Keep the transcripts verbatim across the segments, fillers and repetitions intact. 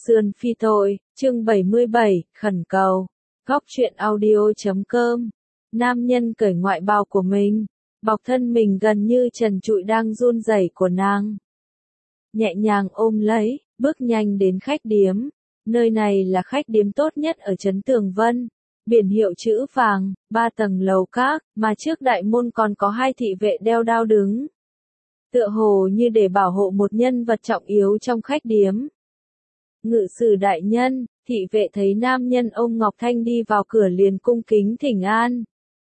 Sườn phi tội, chương bảy mươi bảy, khẩn cầu. Góc truyện audio.com. Nam nhân cởi ngoại bào của mình, bọc thân mình gần như trần trụi đang run rẩy của nàng. Nhẹ nhàng ôm lấy, bước nhanh đến khách điếm. Nơi này là khách điếm tốt nhất ở trấn Tường Vân. Biển hiệu chữ vàng, ba tầng lầu các, mà trước đại môn còn có hai thị vệ đeo đao đứng. Tựa hồ như để bảo hộ một nhân vật trọng yếu trong khách điếm. Ngự sử đại nhân, thị vệ thấy nam nhân ông Ngọc Thanh đi vào cửa liền cung kính thỉnh an.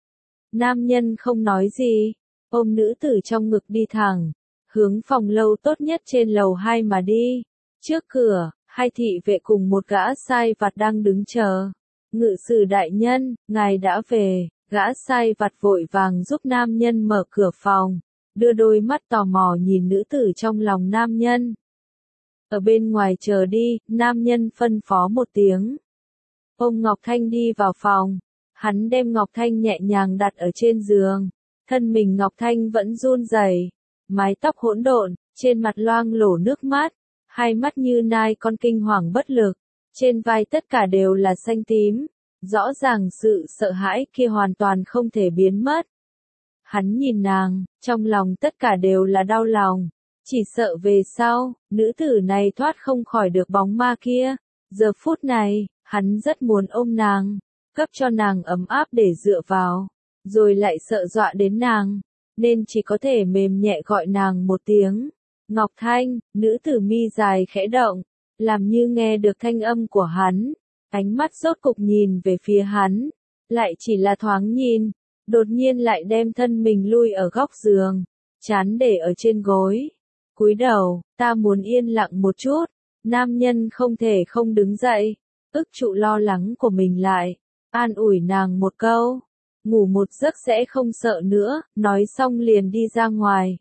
Nam nhân không nói gì, ôm nữ tử trong ngực đi thẳng, hướng phòng lâu tốt nhất trên lầu hai mà đi. Trước cửa, hai thị vệ cùng một gã sai vặt đang đứng chờ. Ngự sử đại nhân, ngài đã về, gã sai vặt vội vàng giúp nam nhân mở cửa phòng, đưa đôi mắt tò mò nhìn nữ tử trong lòng nam nhân. Ở bên ngoài chờ đi, nam nhân phân phó một tiếng. Ông Ngọc Thanh đi vào phòng, hắn đem Ngọc Thanh nhẹ nhàng đặt ở trên giường, thân mình Ngọc Thanh vẫn run rẩy, mái tóc hỗn độn, trên mặt loang lổ nước mắt, hai mắt như nai con kinh hoàng bất lực, trên vai tất cả đều là xanh tím, rõ ràng sự sợ hãi kia hoàn toàn không thể biến mất. Hắn nhìn nàng, trong lòng tất cả đều là đau lòng. Chỉ sợ về sau, nữ tử này thoát không khỏi được bóng ma kia. Giờ phút này, hắn rất muốn ôm nàng, cấp cho nàng ấm áp để dựa vào, rồi lại sợ dọa đến nàng, nên chỉ có thể mềm nhẹ gọi nàng một tiếng. Ngọc Thanh, nữ tử mi dài khẽ động, làm như nghe được thanh âm của hắn, ánh mắt rốt cục nhìn về phía hắn, lại chỉ là thoáng nhìn, đột nhiên lại đem thân mình lui ở góc giường, chán để ở trên gối. Cúi đầu, ta muốn yên lặng một chút. Nam nhân không thể không đứng dậy, ức trụ lo lắng của mình lại, an ủi nàng một câu, ngủ một giấc sẽ không sợ nữa, nói xong liền đi ra ngoài.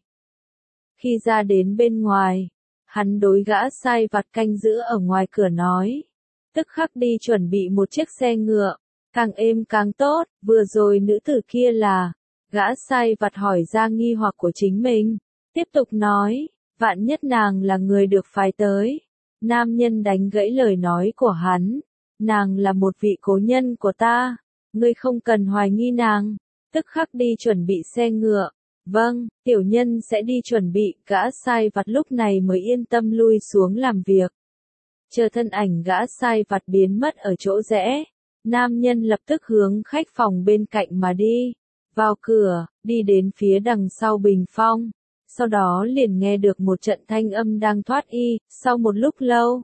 Khi ra đến bên ngoài, hắn đối gã sai vặt canh giữ ở ngoài cửa nói, tức khắc đi chuẩn bị một chiếc xe ngựa, càng êm càng tốt. Vừa rồi nữ tử kia là, gã sai vặt hỏi ra nghi hoặc của chính mình, tiếp tục nói. Vạn nhất nàng là người được phái tới. Nam nhân đánh gãy lời nói của hắn. Nàng là một vị cố nhân của ta. Ngươi không cần hoài nghi nàng. Tức khắc đi chuẩn bị xe ngựa. Vâng, tiểu nhân sẽ đi chuẩn bị. Gã sai vặt lúc này mới yên tâm lui xuống làm việc. Chờ thân ảnh gã sai vặt biến mất ở chỗ rẽ. Nam nhân lập tức hướng khách phòng bên cạnh mà đi. Vào cửa, đi đến phía đằng sau bình phong. Sau đó liền nghe được một trận thanh âm đang thoát y, sau một lúc lâu.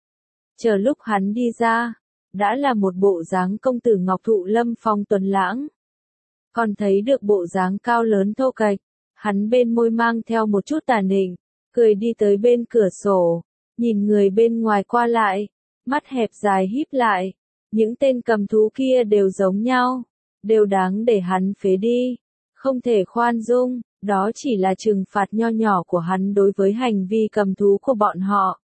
Chờ lúc hắn đi ra, đã là một bộ dáng công tử ngọc thụ lâm phong tuấn lãng. Còn thấy được bộ dáng cao lớn thô kệch, hắn bên môi mang theo một chút tà nịnh, cười đi tới bên cửa sổ, nhìn người bên ngoài qua lại, mắt hẹp dài híp lại. Những tên cầm thú kia đều giống nhau, đều đáng để hắn phế đi, không thể khoan dung. Đó chỉ là trừng phạt nho nhỏ của hắn đối với hành vi cầm thú của bọn họ.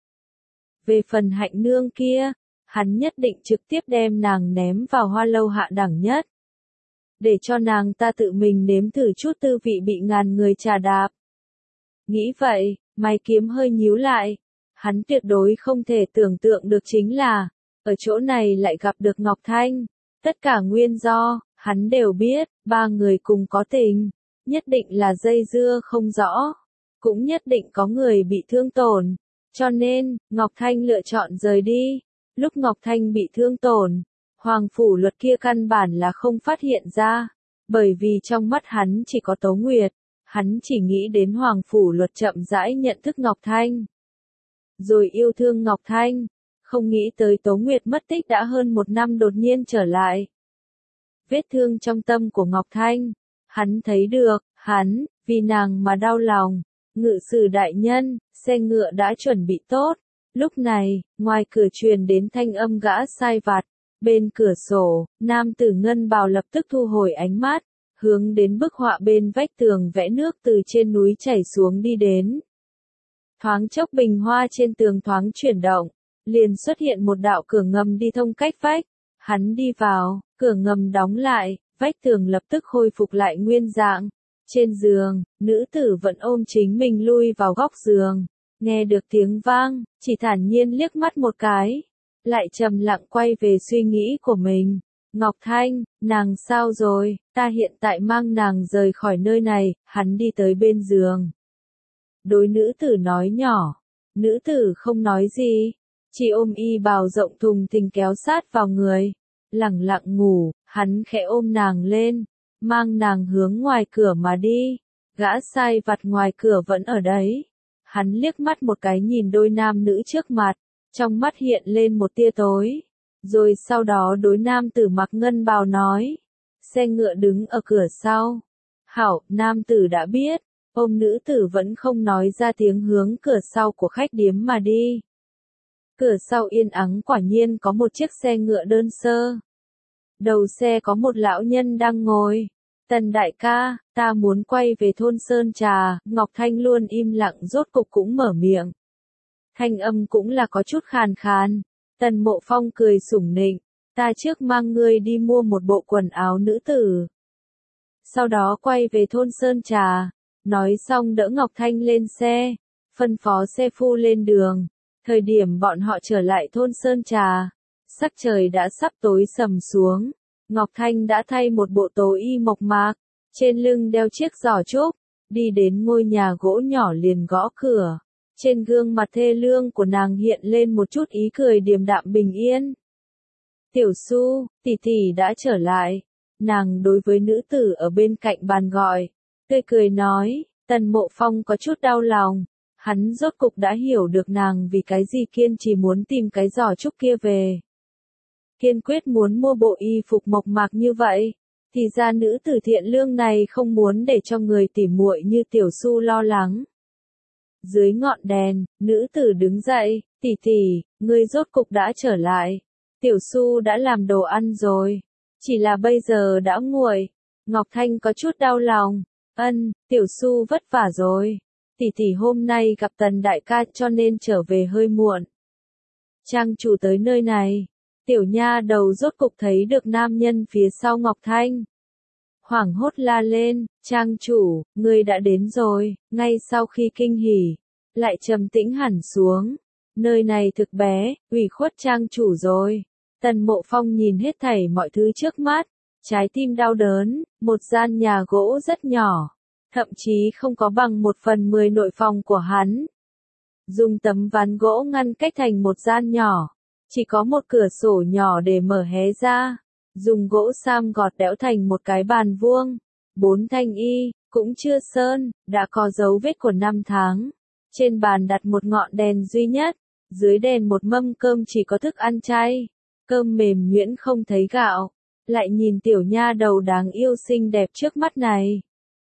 Về phần Hạnh nương kia, hắn nhất định trực tiếp đem nàng ném vào hoa lâu hạ đẳng nhất. Để cho nàng ta tự mình nếm thử chút tư vị bị ngàn người trà đạp. Nghĩ vậy, mày kiếm hơi nhíu lại. Hắn tuyệt đối không thể tưởng tượng được chính là, ở chỗ này lại gặp được Ngọc Thanh. Tất cả nguyên do, hắn đều biết, ba người cùng có tình. Nhất định là dây dưa không rõ, cũng nhất định có người bị thương tổn, cho nên, Ngọc Thanh lựa chọn rời đi. Lúc Ngọc Thanh bị thương tổn, Hoàng Phủ Luật kia căn bản là không phát hiện ra, bởi vì trong mắt hắn chỉ có Tố Nguyệt, hắn chỉ nghĩ đến Hoàng Phủ Luật chậm rãi nhận thức Ngọc Thanh, rồi yêu thương Ngọc Thanh, không nghĩ tới Tố Nguyệt mất tích đã hơn một năm đột nhiên trở lại. Vết thương trong tâm của Ngọc Thanh. Hắn thấy được, hắn, vì nàng mà đau lòng. Ngự sử đại nhân, xe ngựa đã chuẩn bị tốt. Lúc này, ngoài cửa truyền đến thanh âm gã sai vặt. Bên cửa sổ, nam tử ngân bào lập tức thu hồi ánh mắt, hướng đến bức họa bên vách tường vẽ nước từ trên núi chảy xuống đi đến. Thoáng chốc bình hoa trên tường thoáng chuyển động, liền xuất hiện một đạo cửa ngầm đi thông cách vách. Hắn đi vào, cửa ngầm đóng lại. Vách tường lập tức khôi phục lại nguyên dạng. Trên giường, nữ tử vẫn ôm chính mình lui vào góc giường. Nghe được tiếng vang, chỉ thản nhiên liếc mắt một cái, lại trầm lặng quay về suy nghĩ của mình. Ngọc Thanh, nàng sao rồi, ta hiện tại mang nàng rời khỏi nơi này, hắn đi tới bên giường. Đối nữ tử nói nhỏ, nữ tử không nói gì, chỉ ôm y bào rộng thùng thình kéo sát vào người, lẳng lặng ngủ, hắn khẽ ôm nàng lên, mang nàng hướng ngoài cửa mà đi, gã sai vặt ngoài cửa vẫn ở đấy. Hắn liếc mắt một cái nhìn đôi nam nữ trước mặt, trong mắt hiện lên một tia tối, rồi sau đó đối nam tử mặc ngân bào nói, xe ngựa đứng ở cửa sau. Hảo, nam tử đã biết, ôm nữ tử vẫn không nói ra tiếng hướng cửa sau của khách điếm mà đi. Cửa sau yên ắng quả nhiên có một chiếc xe ngựa đơn sơ. Đầu xe có một lão nhân đang ngồi. Tần đại ca, ta muốn quay về thôn Sơn Trà, Ngọc Thanh luôn im lặng rốt cục cũng mở miệng. Thanh âm cũng là có chút khàn khàn. Tần Mộ Phong cười sủng nịnh, ta trước mang ngươi đi mua một bộ quần áo nữ tử. Sau đó quay về thôn Sơn Trà, nói xong đỡ Ngọc Thanh lên xe, phân phó xe phu lên đường. Thời điểm bọn họ trở lại thôn Sơn Trà, sắc trời đã sắp tối sầm xuống. Ngọc Thanh đã thay một bộ tố y mộc mạc, trên lưng đeo chiếc giỏ trúc, đi đến ngôi nhà gỗ nhỏ liền gõ cửa. Trên gương mặt thê lương của nàng hiện lên một chút ý cười điềm đạm bình yên. Tiểu Su, tỷ tỷ đã trở lại. Nàng đối với nữ tử ở bên cạnh bàn gọi, tươi cười nói. Tần Mộ Phong có chút đau lòng, hắn rốt cục đã hiểu được nàng vì cái gì kiên trì muốn tìm cái giỏ trúc kia về. Kiên quyết muốn mua bộ y phục mộc mạc như vậy, thì ra nữ tử thiện lương này không muốn để cho người tỉ muội như Tiểu Su lo lắng. Dưới ngọn đèn, nữ tử đứng dậy, tỷ tỷ, ngươi rốt cục đã trở lại. Tiểu Su đã làm đồ ăn rồi, chỉ là bây giờ đã nguội. Ngọc Thanh có chút đau lòng, ân, Tiểu Su vất vả rồi. Tỷ tỷ hôm nay gặp Tần đại ca cho nên trở về hơi muộn. Trang chủ tới nơi này, tiểu nha đầu rốt cục thấy được nam nhân phía sau Ngọc Thanh. Hoảng hốt la lên, trang chủ, ngươi đã đến rồi. Ngay sau khi kinh hỉ, lại trầm tĩnh hẳn xuống. Nơi này thực bé, ủy khuất trang chủ rồi. Tần Mộ Phong nhìn hết thảy mọi thứ trước mắt, trái tim đau đớn. Một gian nhà gỗ rất nhỏ, thậm chí không có bằng một phần mười nội phòng của hắn. Dùng tấm ván gỗ ngăn cách thành một gian nhỏ, chỉ có một cửa sổ nhỏ để mở hé ra. Dùng gỗ sam gọt đẽo thành một cái bàn vuông. Bốn thanh y, cũng chưa sơn, đã có dấu vết của năm tháng. Trên bàn đặt một ngọn đèn duy nhất, dưới đèn một mâm cơm chỉ có thức ăn chay. Cơm mềm nhuyễn không thấy gạo, lại nhìn tiểu nha đầu đáng yêu xinh đẹp trước mắt này.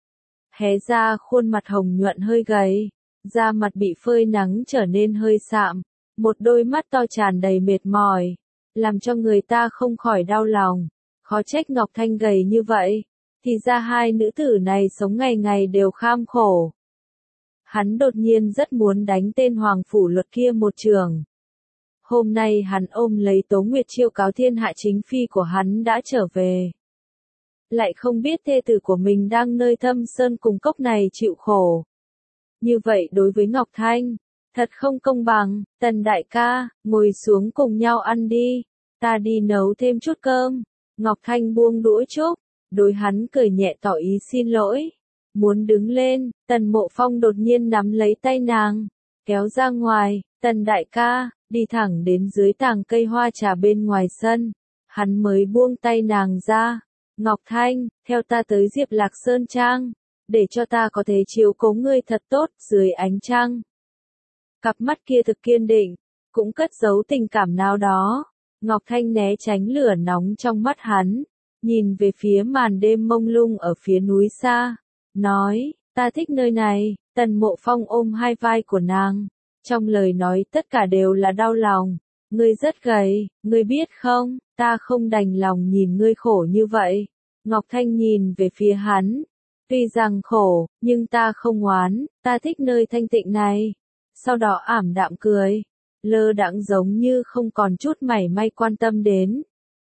Hé ra khuôn mặt hồng nhuận hơi gầy, da mặt bị phơi nắng trở nên hơi sạm, một đôi mắt to tràn đầy mệt mỏi, làm cho người ta không khỏi đau lòng. Khó trách Ngọc Thanh gầy như vậy, thì ra hai nữ tử này sống ngày ngày đều kham khổ. Hắn đột nhiên rất muốn đánh tên Hoàng Phủ Luật kia một trường. Hôm nay hắn ôm lấy Tố Nguyệt chiêu cáo thiên hạ chính phi của hắn đã trở về. Lại không biết thê tử của mình đang nơi thâm sơn cùng cốc này chịu khổ. Như vậy đối với Ngọc Thanh, thật không công bằng. Tần đại ca, ngồi xuống cùng nhau ăn đi, ta đi nấu thêm chút cơm. Ngọc Thanh buông đũa trúc, đối hắn cười nhẹ tỏ ý xin lỗi. Muốn đứng lên, Tần Mộ Phong đột nhiên nắm lấy tay nàng, kéo ra ngoài. Tần đại ca, đi thẳng đến dưới tàng cây hoa trà bên ngoài sân. Hắn mới buông tay nàng ra. Ngọc Thanh, theo ta tới Diệp Lạc Sơn Trang, để cho ta có thể chiếu cố ngươi thật tốt dưới ánh trăng. Cặp mắt kia thực kiên định, cũng cất giấu tình cảm nào đó. Ngọc Thanh né tránh lửa nóng trong mắt hắn, nhìn về phía màn đêm mông lung ở phía núi xa, nói, ta thích nơi này. Tần Mộ Phong ôm hai vai của nàng, trong lời nói tất cả đều là đau lòng. Ngươi rất gầy, ngươi biết không, ta không đành lòng nhìn ngươi khổ như vậy. Ngọc Thanh nhìn về phía hắn, tuy rằng khổ, nhưng ta không oán, ta thích nơi thanh tịnh này. Sau đó ảm đạm cười, lơ đãng giống như không còn chút mảy may quan tâm đến.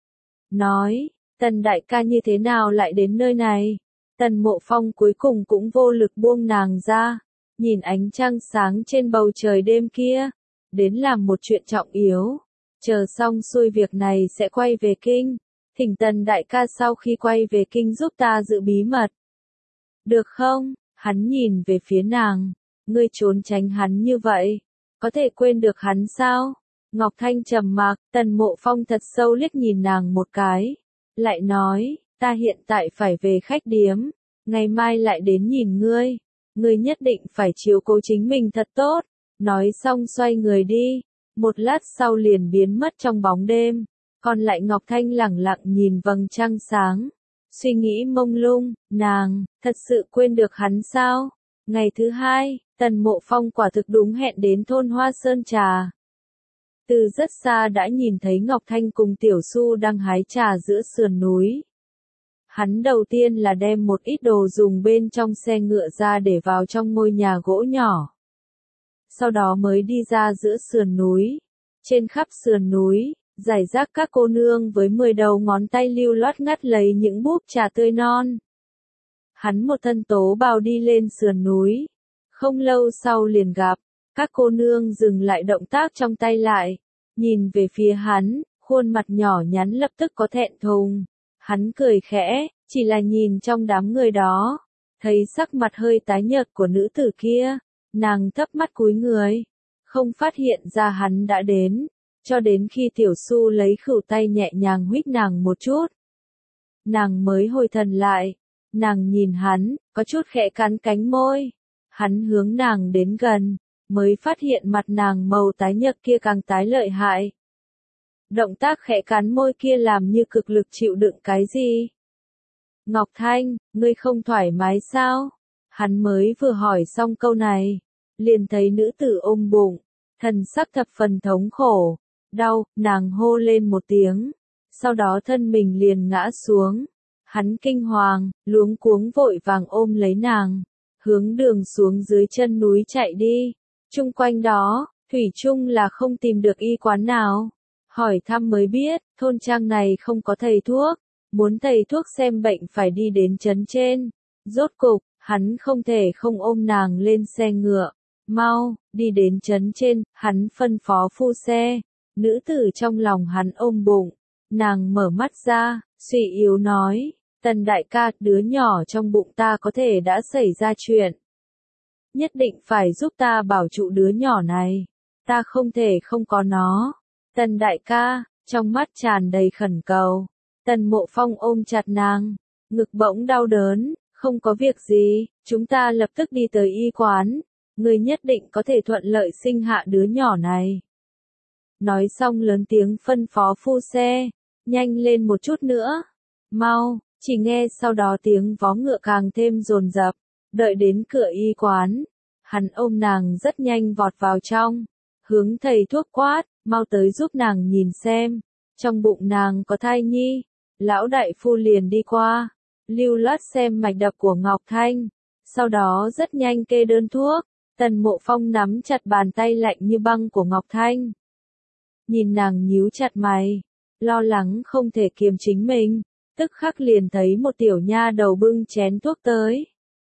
Nói, Tần đại ca như thế nào lại đến nơi này? Tần Mộ Phong cuối cùng cũng vô lực buông nàng ra, nhìn ánh trăng sáng trên bầu trời đêm kia, đến làm một chuyện trọng yếu. Chờ xong xuôi việc này sẽ quay về kinh, thỉnh Tần đại ca sau khi quay về kinh giúp ta giữ bí mật. Được không? Hắn nhìn về phía nàng, ngươi trốn tránh hắn như vậy, có thể quên được hắn sao? Ngọc Thanh trầm mặc, Tần Mộ Phong thật sâu liếc nhìn nàng một cái, lại nói, ta hiện tại phải về khách điếm, ngày mai lại đến nhìn ngươi, ngươi nhất định phải chiếu cố chính mình thật tốt. Nói xong xoay người đi, một lát sau liền biến mất trong bóng đêm, còn lại Ngọc Thanh lẳng lặng nhìn vầng trăng sáng, suy nghĩ mông lung, nàng, thật sự quên được hắn sao? Ngày thứ hai, Tần Mộ Phong quả thực đúng hẹn đến thôn Hoa Sơn Trà. Từ rất xa đã nhìn thấy Ngọc Thanh cùng Tiểu Su đang hái trà giữa sườn núi. Hắn đầu tiên là đem một ít đồ dùng bên trong xe ngựa ra để vào trong ngôi nhà gỗ nhỏ. Sau đó mới đi ra giữa sườn núi. Trên khắp sườn núi, rải rác các cô nương với mười đầu ngón tay lưu loát ngắt lấy những búp trà tươi non. Hắn một thân tố bào đi lên sườn núi. Không lâu sau liền gặp, các cô nương dừng lại động tác trong tay lại, nhìn về phía hắn, khuôn mặt nhỏ nhắn lập tức có thẹn thùng. Hắn cười khẽ, chỉ là nhìn trong đám người đó, thấy sắc mặt hơi tái nhợt của nữ tử kia, nàng thấp mắt cúi người, không phát hiện ra hắn đã đến, cho đến khi Tiểu Su lấy khửu tay nhẹ nhàng huých nàng một chút. Nàng mới hồi thần lại, nàng nhìn hắn, có chút khẽ cắn cánh môi, hắn hướng nàng đến gần, mới phát hiện mặt nàng màu tái nhợt kia càng tái lợi hại. Động tác khẽ cắn môi kia làm như cực lực chịu đựng cái gì. Ngọc Thanh, ngươi không thoải mái sao? Hắn mới vừa hỏi xong câu này, liền thấy nữ tử ôm bụng, thần sắc thập phần thống khổ, đau, nàng hô lên một tiếng, sau đó thân mình liền ngã xuống. Hắn kinh hoàng, luống cuống vội vàng ôm lấy nàng, hướng đường xuống dưới chân núi chạy đi. Chung quanh đó, thủy chung là không tìm được y quán nào. Hỏi thăm mới biết, thôn trang này không có thầy thuốc, muốn thầy thuốc xem bệnh phải đi đến trấn trên. Rốt cục, hắn không thể không ôm nàng lên xe ngựa. Mau, đi đến trấn trên, hắn phân phó phu xe. Nữ tử trong lòng hắn ôm bụng, nàng mở mắt ra, suy yếu nói, Tần đại ca, đứa nhỏ trong bụng ta có thể đã xảy ra chuyện. Nhất định phải giúp ta bảo trụ đứa nhỏ này, ta không thể không có nó. Tần đại ca, trong mắt tràn đầy khẩn cầu. Tần Mộ Phong ôm chặt nàng, ngực bỗng đau đớn, không có việc gì, chúng ta lập tức đi tới y quán, người nhất định có thể thuận lợi sinh hạ đứa nhỏ này. Nói xong lớn tiếng phân phó phu xe, nhanh lên một chút nữa, mau, chỉ nghe sau đó tiếng vó ngựa càng thêm dồn dập, đợi đến cửa y quán, hắn ôm nàng rất nhanh vọt vào trong, hướng thầy thuốc quát, mau tới giúp nàng nhìn xem, trong bụng nàng có thai nhi. Lão đại phu liền đi qua, lưu loát xem mạch đập của Ngọc Thanh, sau đó rất nhanh kê đơn thuốc. Tần Mộ Phong nắm chặt bàn tay lạnh như băng của Ngọc Thanh, nhìn nàng nhíu chặt mày, lo lắng không thể kiềm chính mình, tức khắc liền thấy một tiểu nha đầu bưng chén thuốc tới.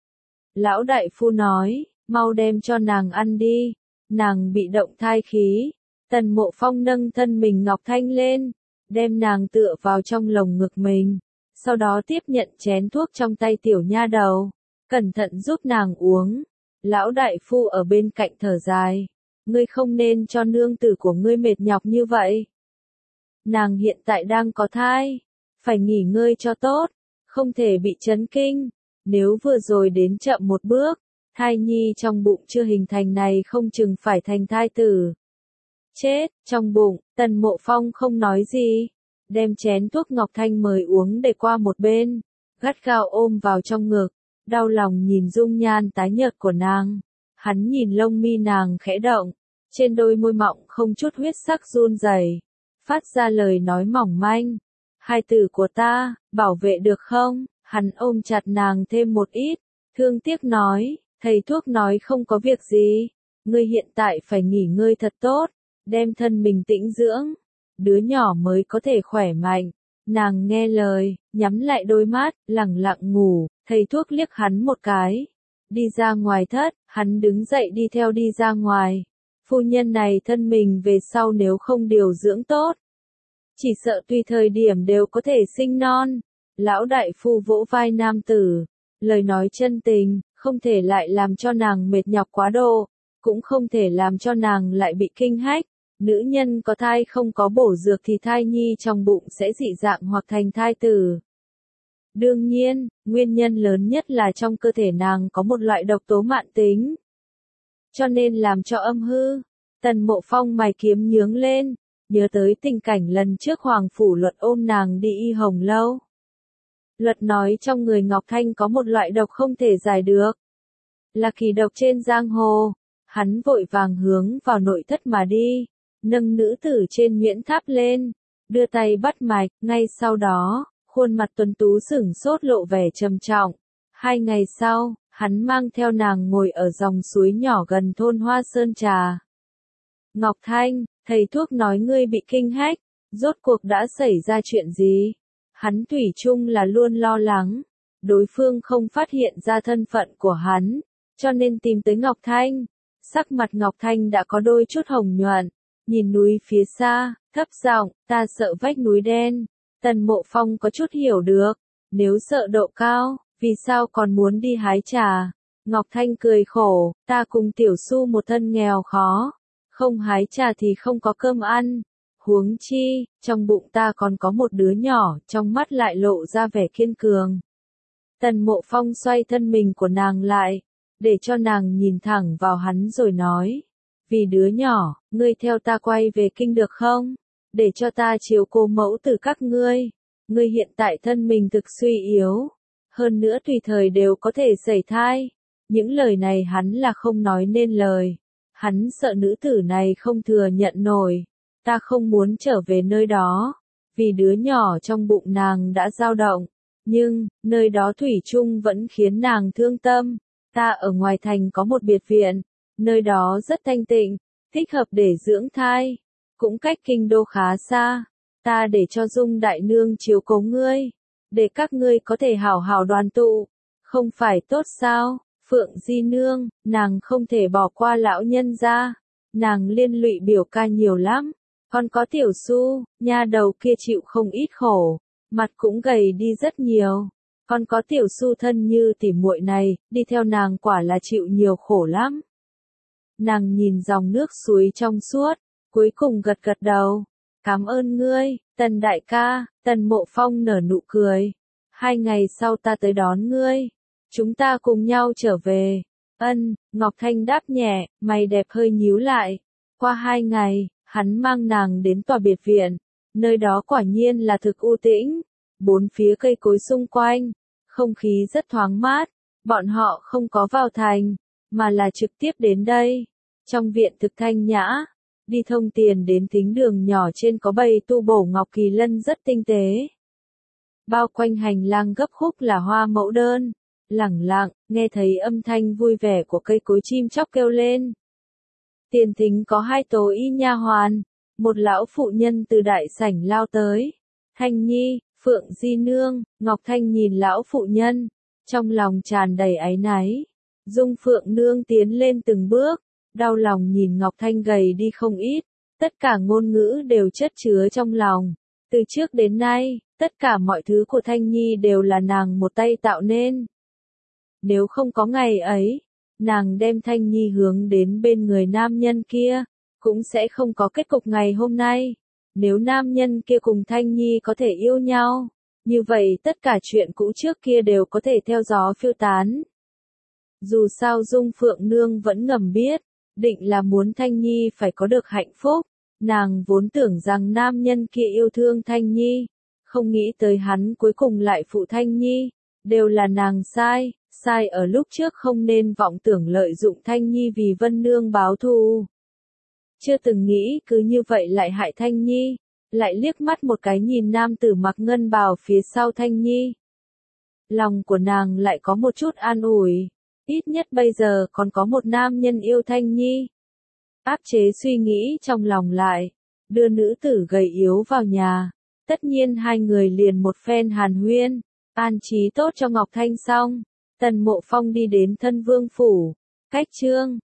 Lão đại phu nói, mau đem cho nàng ăn đi, nàng bị động thai khí. Tần Mộ Phong nâng thân mình Ngọc Thanh lên, đem nàng tựa vào trong lồng ngực mình, sau đó tiếp nhận chén thuốc trong tay tiểu nha đầu, cẩn thận giúp nàng uống. Lão đại phu ở bên cạnh thở dài, ngươi không nên cho nương tử của ngươi mệt nhọc như vậy. Nàng hiện tại đang có thai, phải nghỉ ngơi cho tốt, không thể bị chấn kinh, nếu vừa rồi đến chậm một bước, thai nhi trong bụng chưa hình thành này không chừng phải thành thai tử. Chết, trong bụng, Tần Mộ Phong không nói gì, đem chén thuốc Ngọc Thanh mời uống để qua một bên, gắt gao ôm vào trong ngực, đau lòng nhìn dung nhan tái nhợt của nàng. Hắn nhìn lông mi nàng khẽ động, trên đôi môi mọng không chút huyết sắc run rẩy, phát ra lời nói mỏng manh. Hai tử của ta, bảo vệ được không? Hắn ôm chặt nàng thêm một ít, thương tiếc nói, thầy thuốc nói không có việc gì, ngươi hiện tại phải nghỉ ngơi thật tốt, đem thân mình tĩnh dưỡng, đứa nhỏ mới có thể khỏe mạnh. Nàng nghe lời, nhắm lại đôi mắt, lẳng lặng ngủ, thầy thuốc liếc hắn một cái, đi ra ngoài thất, Hắn đứng dậy đi theo đi ra ngoài. Phu nhân này thân mình về sau nếu không điều dưỡng tốt, chỉ sợ tùy thời điểm đều có thể sinh non. Lão đại phu vỗ vai nam tử, lời nói chân tình, không thể lại làm cho nàng mệt nhọc quá độ, cũng không thể làm cho nàng lại bị kinh hách. Nữ nhân có thai không có bổ dược thì thai nhi trong bụng sẽ dị dạng hoặc thành thai tử. Đương nhiên, nguyên nhân lớn nhất là trong cơ thể nàng có một loại độc tố mạn tính, cho nên làm cho âm hư. Tần Mộ Phong mày kiếm nhướng lên, nhớ tới tình cảnh lần trước Hoàng Phủ Luật ôm nàng đi y hồng lâu. Luật nói trong người Ngọc Thanh có một loại độc không thể giải được, là kỳ độc trên giang hồ. Hắn vội vàng hướng vào nội thất mà đi, nâng nữ tử trên nhuyễn tháp lên, đưa tay bắt mạch, ngay sau đó, khuôn mặt tuấn tú sửng sốt lộ vẻ trầm trọng. Hai ngày sau, hắn mang theo nàng ngồi ở dòng suối nhỏ gần thôn Hoa Sơn Trà. Ngọc Thanh, thầy thuốc nói ngươi bị kinh hách, rốt cuộc đã xảy ra chuyện gì? Hắn thủy chung là luôn lo lắng, đối phương không phát hiện ra thân phận của hắn, cho nên tìm tới Ngọc Thanh. Sắc mặt Ngọc Thanh đã có đôi chút hồng nhuận, nhìn núi phía xa, thấp giọng, ta sợ vách núi đen. Tần Mộ Phong có chút hiểu được, nếu sợ độ cao, vì sao còn muốn đi hái trà? Ngọc Thanh cười khổ, ta cùng tiểu su một thân nghèo khó, không hái trà thì không có cơm ăn. Huống chi, trong bụng ta còn có một đứa nhỏ, trong mắt lại lộ ra vẻ kiên cường. Tần Mộ Phong xoay thân mình của nàng lại, để cho nàng nhìn thẳng vào hắn rồi nói, vì đứa nhỏ, ngươi theo ta quay về kinh được không? Để cho ta chiếu cố mẫu tử các ngươi. Ngươi hiện tại thân mình thực suy yếu, hơn nữa tùy thời đều có thể sẩy thai. Những lời này hắn là không nói nên lời. Hắn sợ nữ tử này không thừa nhận nổi. Ta không muốn trở về nơi đó, vì đứa nhỏ trong bụng nàng đã dao động, nhưng, nơi đó thủy chung vẫn khiến nàng thương tâm. Ta ở ngoài thành có một biệt viện, nơi đó rất thanh tịnh, thích hợp để dưỡng thai, cũng cách kinh đô khá xa. Ta để cho Dung đại nương chiếu cố ngươi, để các ngươi có thể hảo hảo đoàn tụ, không phải tốt sao? Phượng Di nương, nàng không thể bỏ qua lão nhân gia, nàng liên lụy biểu ca nhiều lắm. Còn có tiểu su, nha đầu kia chịu không ít khổ, mặt cũng gầy đi rất nhiều. Còn có tiểu su thân như tỉ muội này, đi theo nàng quả là chịu nhiều khổ lắm. Nàng nhìn dòng nước suối trong suốt, cuối cùng gật gật đầu. Cảm ơn ngươi, Tần đại ca. Tần Mộ Phong nở nụ cười. Hai ngày sau ta tới đón ngươi. Chúng ta cùng nhau trở về. Ân, Ngọc Thanh đáp nhẹ, mày đẹp hơi nhíu lại. Qua hai ngày, hắn mang nàng đến tòa biệt viện. Nơi đó quả nhiên là thực u tĩnh. Bốn phía cây cối xung quanh, không khí rất thoáng mát. Bọn họ không có vào thành, mà là trực tiếp đến đây. Trong viện thực thanh nhã, đi thông tiền đến thính đường nhỏ trên có bày tu bổ ngọc kỳ lân rất tinh tế. Bao quanh hành lang gấp khúc là hoa mẫu đơn, lẳng lặng, nghe thấy âm thanh vui vẻ của cây cối chim chóc kêu lên. Tiền thính có hai tố y nha hoàn, một lão phụ nhân từ đại sảnh lao tới. Thanh Nhi, Phượng Di nương. Ngọc Thanh nhìn lão phụ nhân, trong lòng tràn đầy áy náy. Dung Phượng nương tiến lên từng bước, đau lòng nhìn Ngọc Thanh gầy đi không ít, tất cả ngôn ngữ đều chất chứa trong lòng. Từ trước đến nay, tất cả mọi thứ của Thanh Nhi đều là nàng một tay tạo nên. Nếu không có ngày ấy, nàng đem Thanh Nhi hướng đến bên người nam nhân kia, cũng sẽ không có kết cục ngày hôm nay. Nếu nam nhân kia cùng Thanh Nhi có thể yêu nhau, như vậy tất cả chuyện cũ trước kia đều có thể theo gió phiêu tán. Dù sao Dung Phượng Nương vẫn ngầm biết, định là muốn Thanh Nhi phải có được hạnh phúc. Nàng vốn tưởng rằng nam nhân kia yêu thương Thanh Nhi, không nghĩ tới hắn cuối cùng lại phụ Thanh Nhi. Đều là nàng sai, sai ở lúc trước không nên vọng tưởng lợi dụng Thanh Nhi vì Vân Nương báo thù. Chưa từng nghĩ cứ như vậy lại hại Thanh Nhi, lại liếc mắt một cái nhìn nam tử mặc ngân bào phía sau Thanh Nhi. Lòng của nàng lại có một chút an ủi, ít nhất bây giờ còn có một nam nhân yêu Thanh Nhi. Áp chế suy nghĩ trong lòng lại, đưa nữ tử gầy yếu vào nhà, tất nhiên hai người liền một phen hàn huyên, an trí tốt cho Ngọc Thanh xong, Tần Mộ Phong đi đến Thân Vương phủ, Cách chương